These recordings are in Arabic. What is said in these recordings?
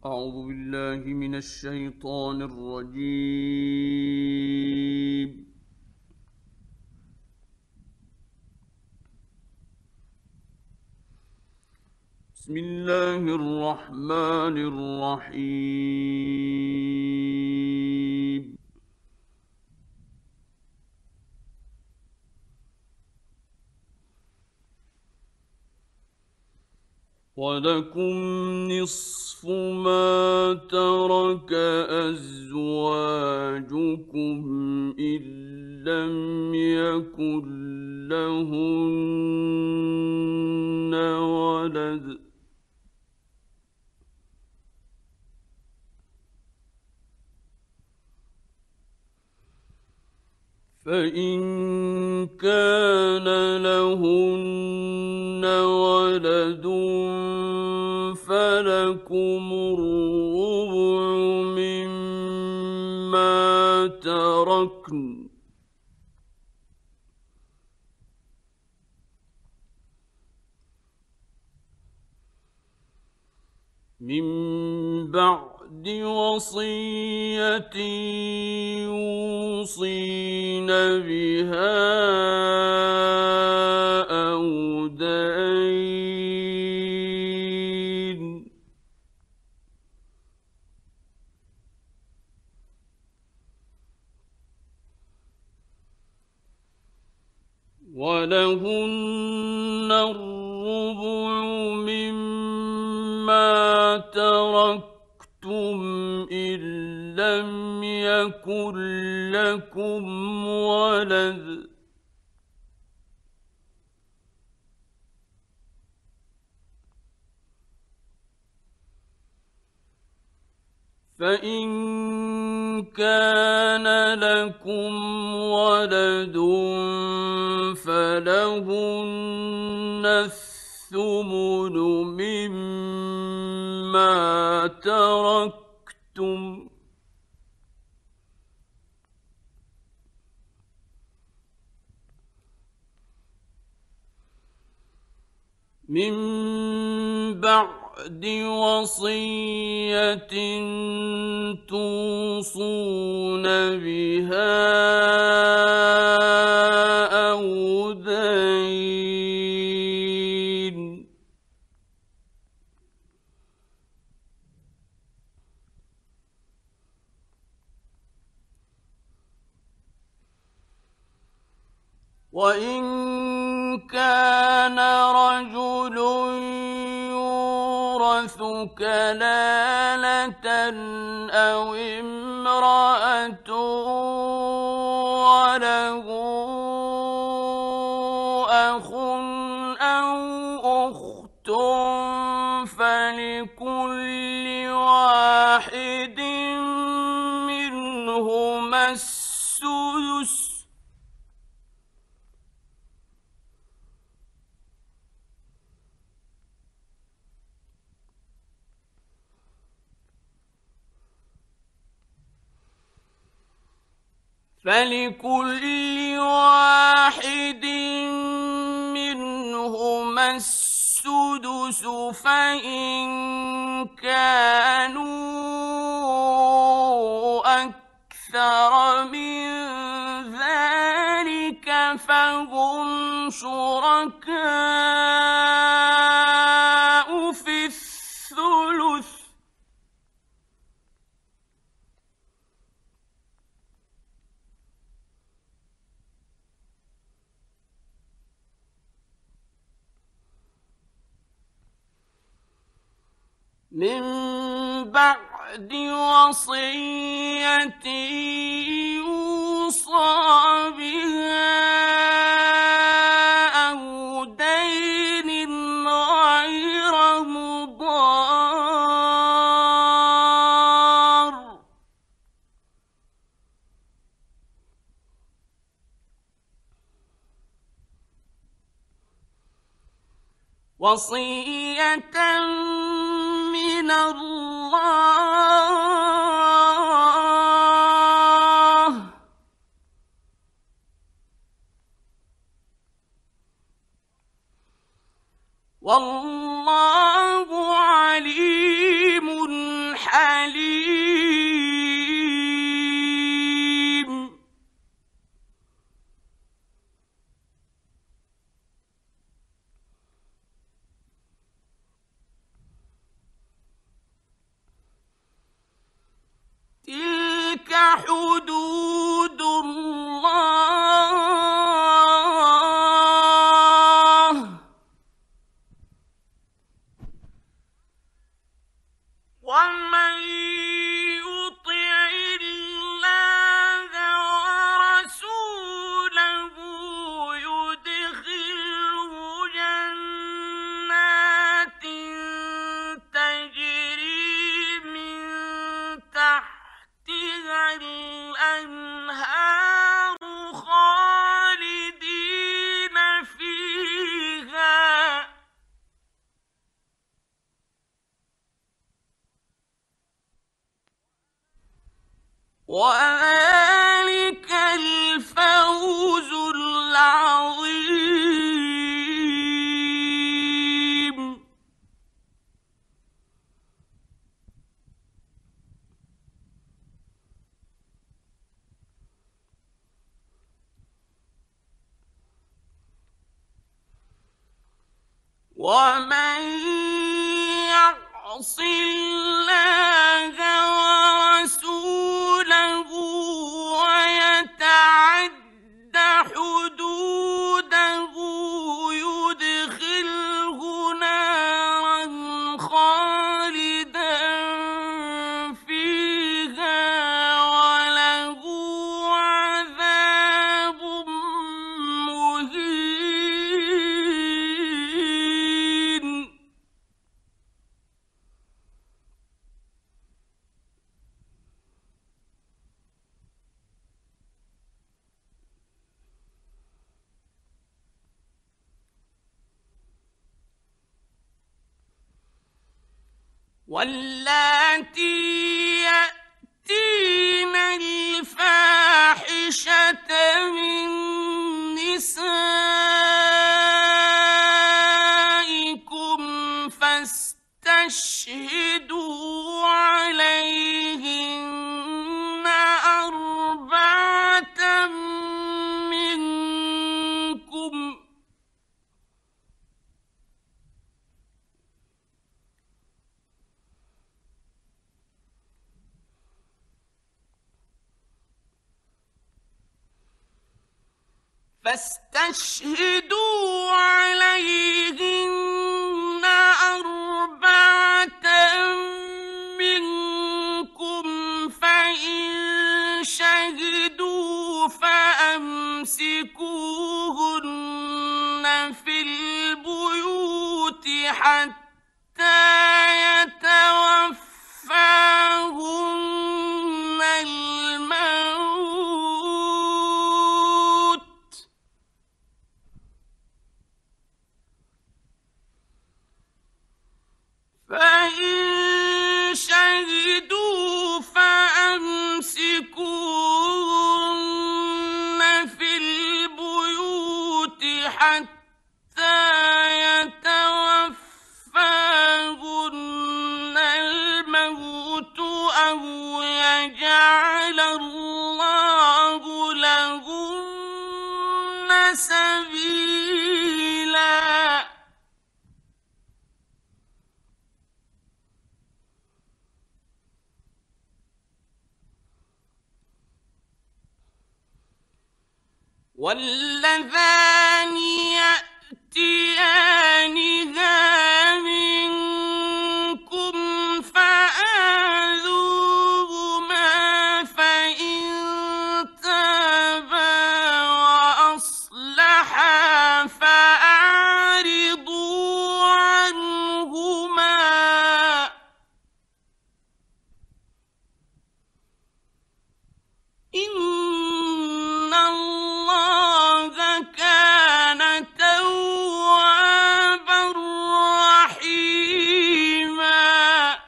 أعوذ بالله من الشيطان الرجيم. بسم الله الرحمن الرحيم. ولكم نصف ما ترك أزواجكم إن لم يكن لهن ولد، فإن كان لهن ولد فلكم الربع مما تركن من بعد وصية يوصين بها أو دين، ولهن الربع مما تركتم إن لم يكن لكم ولد، فإن كان لكم ولد فلهن الثمن مما تركتم من بعد وصية توصون بها أو دين، وإن كان رجل يورث كلالة أو امرأة وله أخ أو أخت فلكل واحد منهما السدس، فلكل واحد منهما السدس فإن كانوا أكثر من ذلك فهم شركاء في الثلث، من بعد وصية يوصى بها أو دين غير مضار، وصية من الله، والله عليم حليم تلك حدود الله ومن يطع الله ورسوله يدخله جنات تجري من تحتها الأنهار خالدين فيها وذلك الفوز العظيم ومن يعص الله ورسوله ويتعد حدوده يدخله نارا خالدا فيها وله عذاب مهين واللاتي يأتين الفاحشة من نسائكم فاستشهدوا عليهن أربعة منكم فاستشهدوا عليهن أربعة منكم فإن شهدوا فأمسكوهن في البيوت حتى يتوفاهن الموت فإن شهدوا فأمسكوهن في البيوت حتى يتوفاهن الموت أو يجعل الله لهن سبيلا واللذان يأتيانها منكم فآذوهما فإن تابا وأصلحا فأعرضوا عنهما إن الله كان توابا رحيما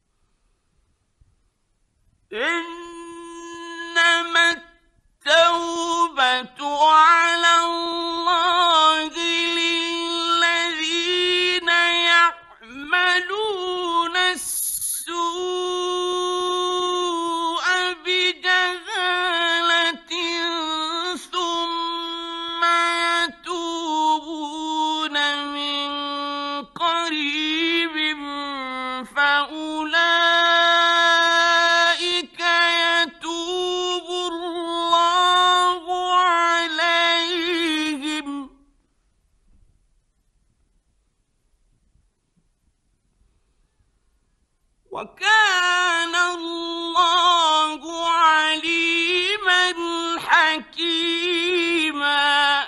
إنما التوبة حكيما.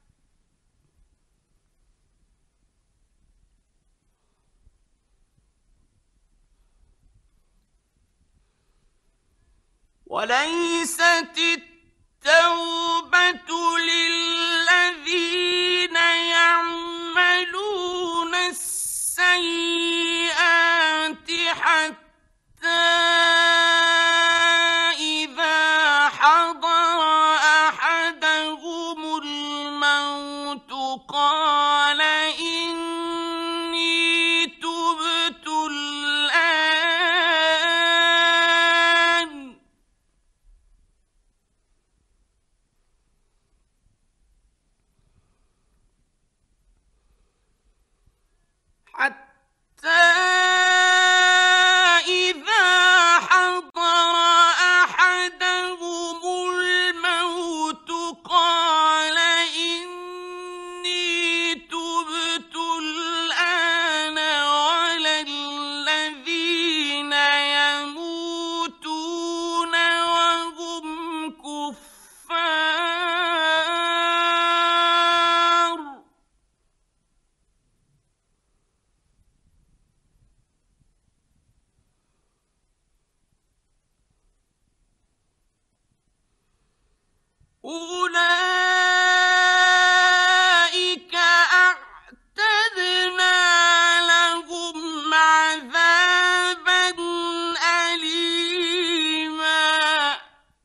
وليست التوبة للذين يعملون السيئات حتى إذا حضر أحدهم الموت قال إني تبت الآن حتى إذا حضر أحدهم الموت قال إني تبت الآن ولا الذين يموتون وهم كفار أولئك أعتدنا لهم عذابا أليما.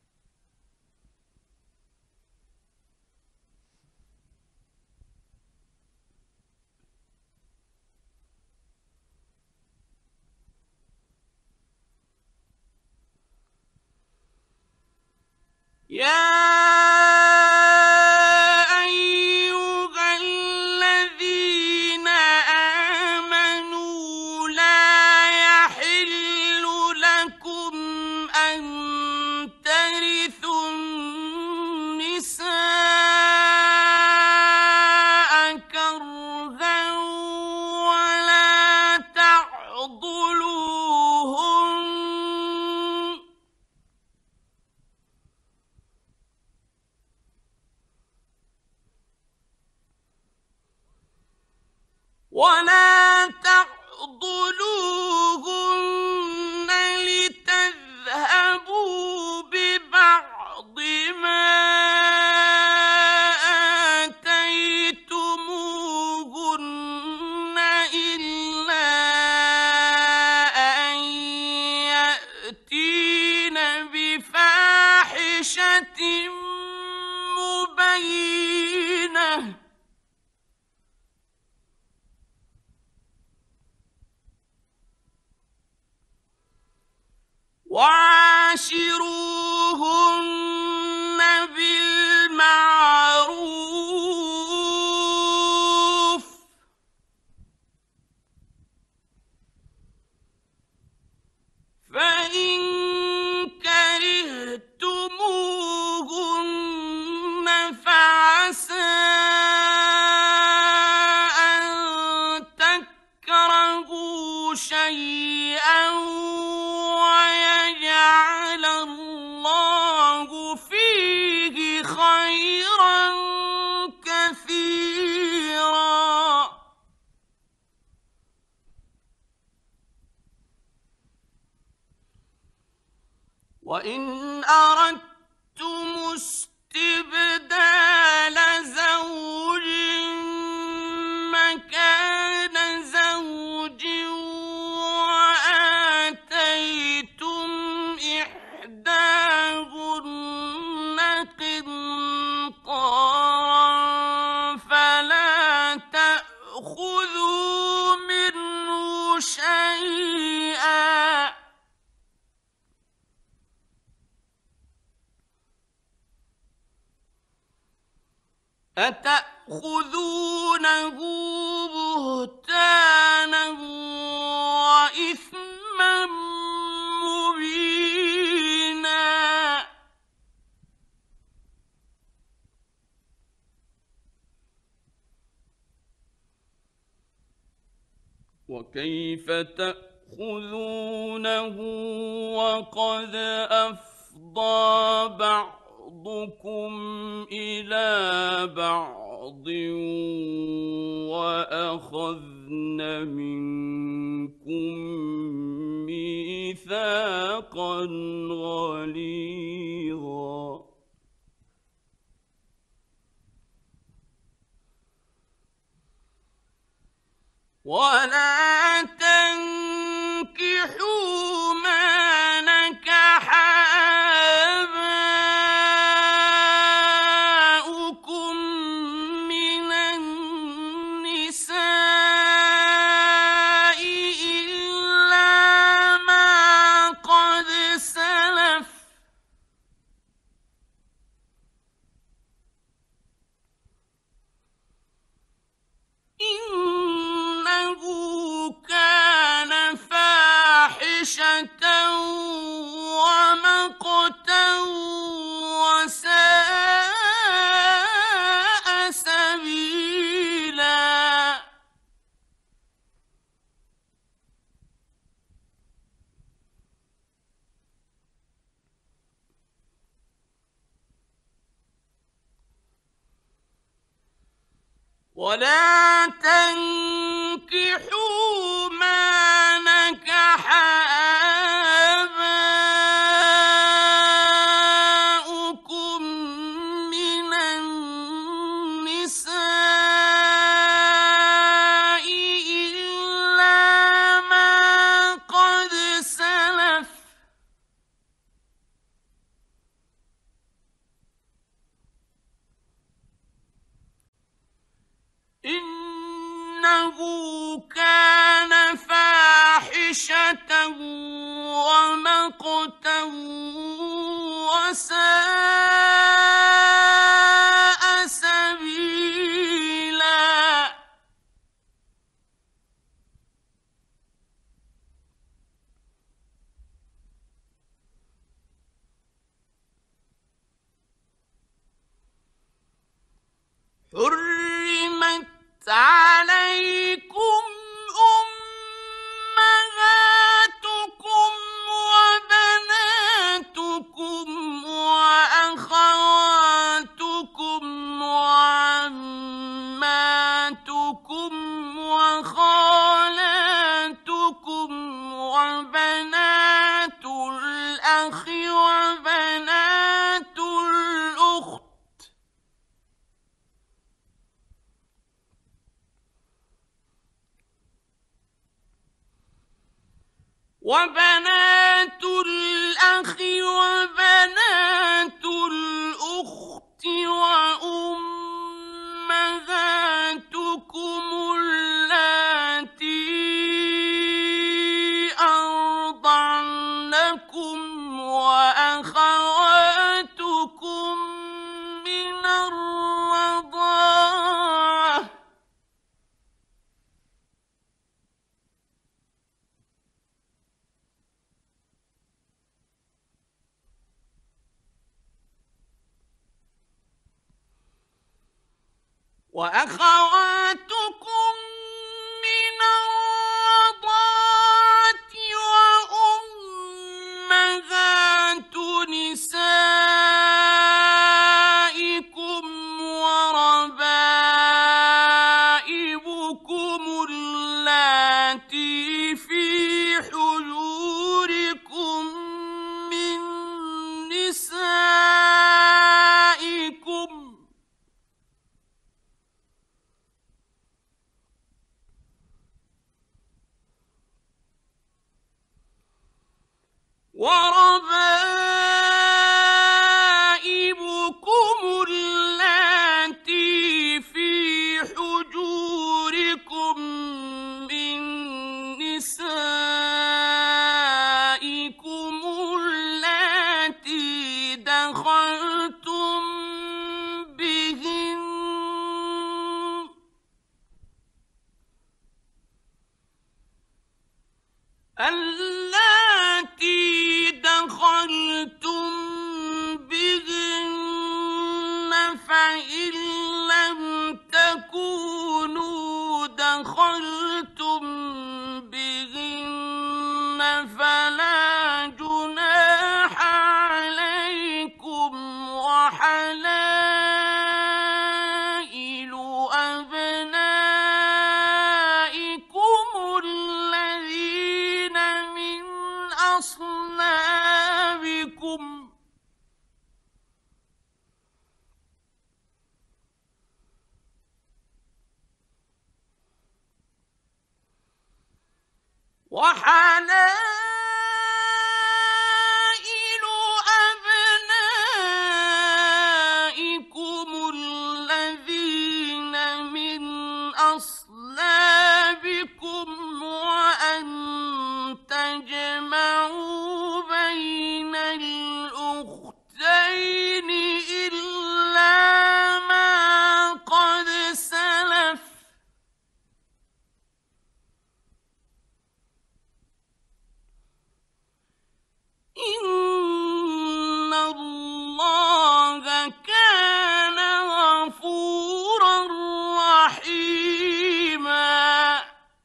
يا أيها الذين آمنوا لا يحل لكم أن ترثوا النساء كرها ولا تعضلوهن لتذهبوا ببعض ما آتيتموهن إلا أن يأتين بفاحشة مبينة وعاشروهن بالمعروف فإن كرهتموهن فعسى أن تكرهوا شيئا ويجعل الله فيه خيرا كثيرا. وإن أردتم استبدال زوج مكان زوج وآتيتم إحداهن قنطارا فلا تأخذوا منه شيئا أتأخذونه بهتانا وإثما مبينا. وكيف تأخذونه وقد أفضى بعضكم بعضكم إلى بعض وأخذن منكم ميثاقا غليظا ولا تنكحوا ما نكح آباؤكم من النساء إلا ما قد سلف إنه كان فاحشة ومقتا وساء سبيلا ولا تنكحوا ما نكح آباؤكم من النساء إلا ما قد سلف إنه كان فاحشة ومقتا وساء سبيلا حرمت عليكم أمهاتكم وبناتكم وأخواتكم وعماتكم وخالاتكم وبنات الأخ وبنات الأخت وبنات الأخ وبنات الأخت وأمهاتكم اللاتي أرضعنكم وأخواتكم من الرضاعة وأخواتكم من الرضاعة وأمهات نسائكم وربائبكم اللاتي في حجوركم من نسائكم وربائبكم اللاتي في حجوركم من نسائكم اللاتي دخلتم بهن اللاتي دخلتم بهن فإن لم تكونوا دخلتم بهن فلا جناح عليكم وحلائل أبنائكم الذين من أصلابكم وأن تجمعوا بين الأختين إلا ما قد سلف إن الله كان غفورا رحيما.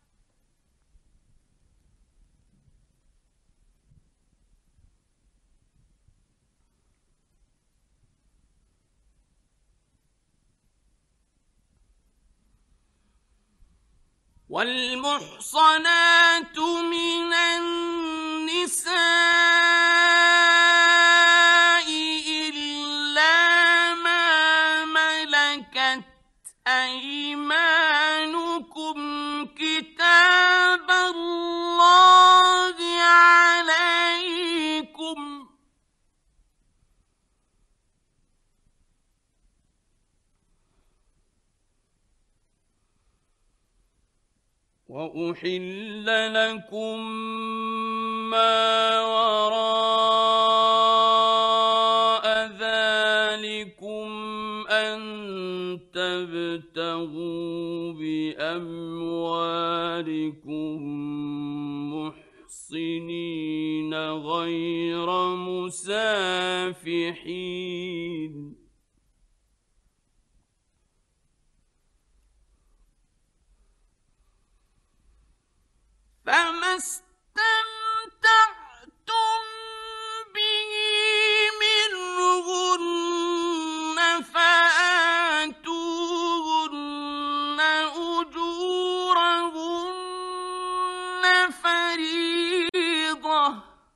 والمحصنات من النساء إلا ما ملكت أيمانكم كتاب الله عليكم. وأحل لكم ما وراء ذلكم أن تبتغوا بأموالكم محصنين غير مسافحين. فما استمتعتم به منهن فآتوهن أجورهن فريضة.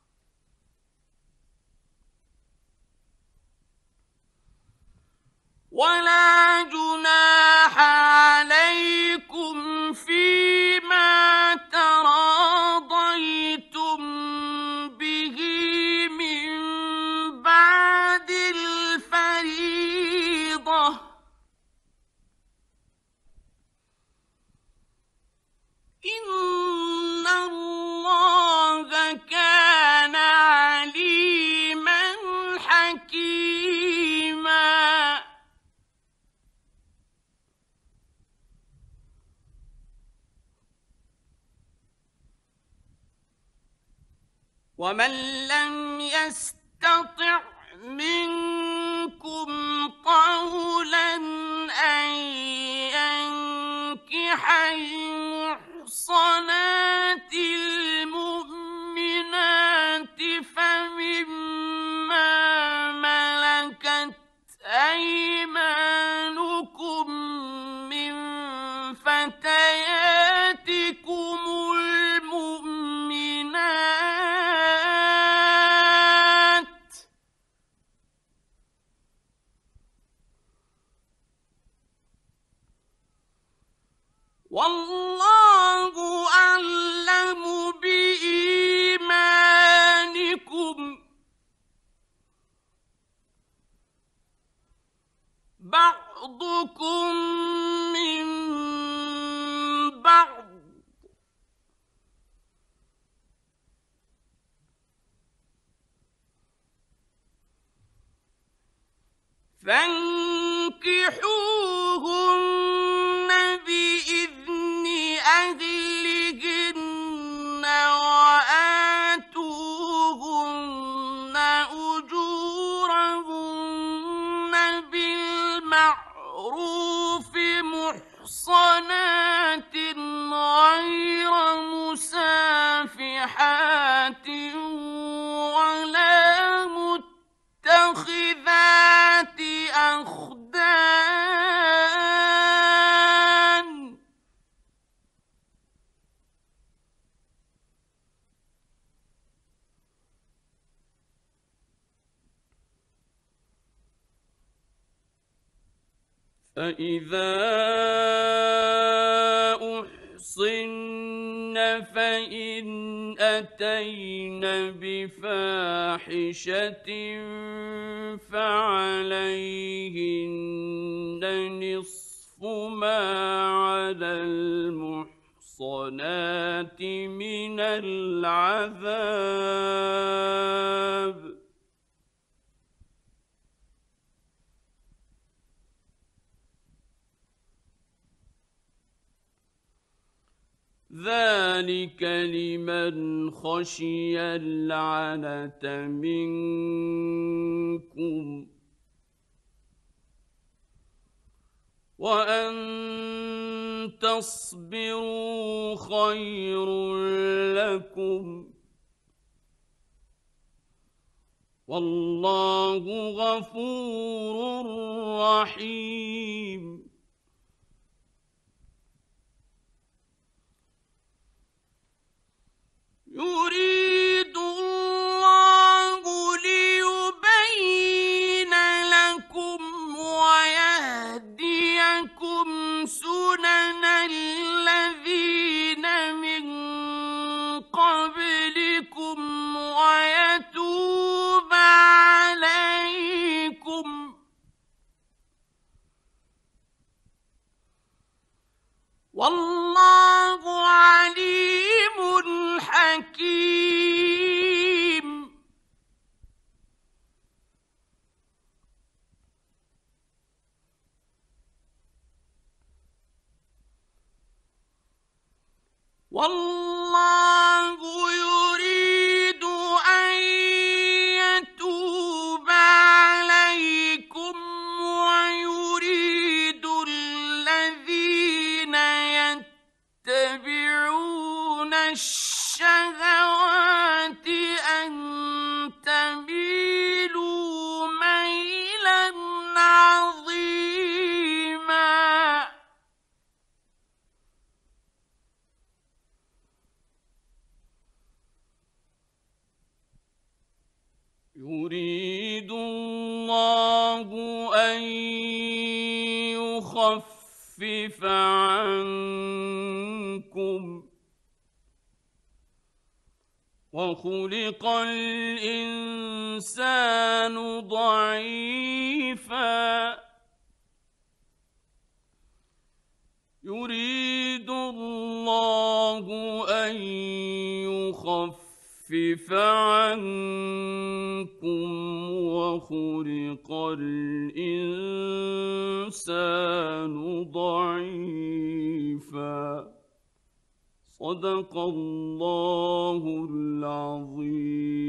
ولا جناح عليكم فيما تراضيتم به من بعد الفريضة. إن الله كان عليما حكيما. ومن لم يستطع منكم طولا أن ينكح المحصنات المؤمنات فمما ملكت أيمانكم من فتياتكم المؤمنات والله أعلم بإيمانكم. بعضكم من بعض فانكحوهن بإذن أهلهن وآتوهن أجورهن بالمعروف محصنات غير مسافحات ولا متخذات أخدان. فإذا أحصن فإن أتين بفاحشة فعليهن نصف ما على المحصنات من العذاب ذلك لمن خشي العنة منكم وأن تصبروا خير لكم والله غفور رحيم يريد الله ليبين لكم ويهديكم سنن الذين من قبلكم ويتوب عليكم والله عليم حكيم والله يريد أن يتوب عليكم ويريد الذين يتبعون الشهوات أن تميلوا ميلا عظيما يريد الله أن يخفف عنكم وخلق الإنسان ضعيفا يريد الله أن يخفف عنكم وخلق الإنسان ضعيفا صدق الله العظيم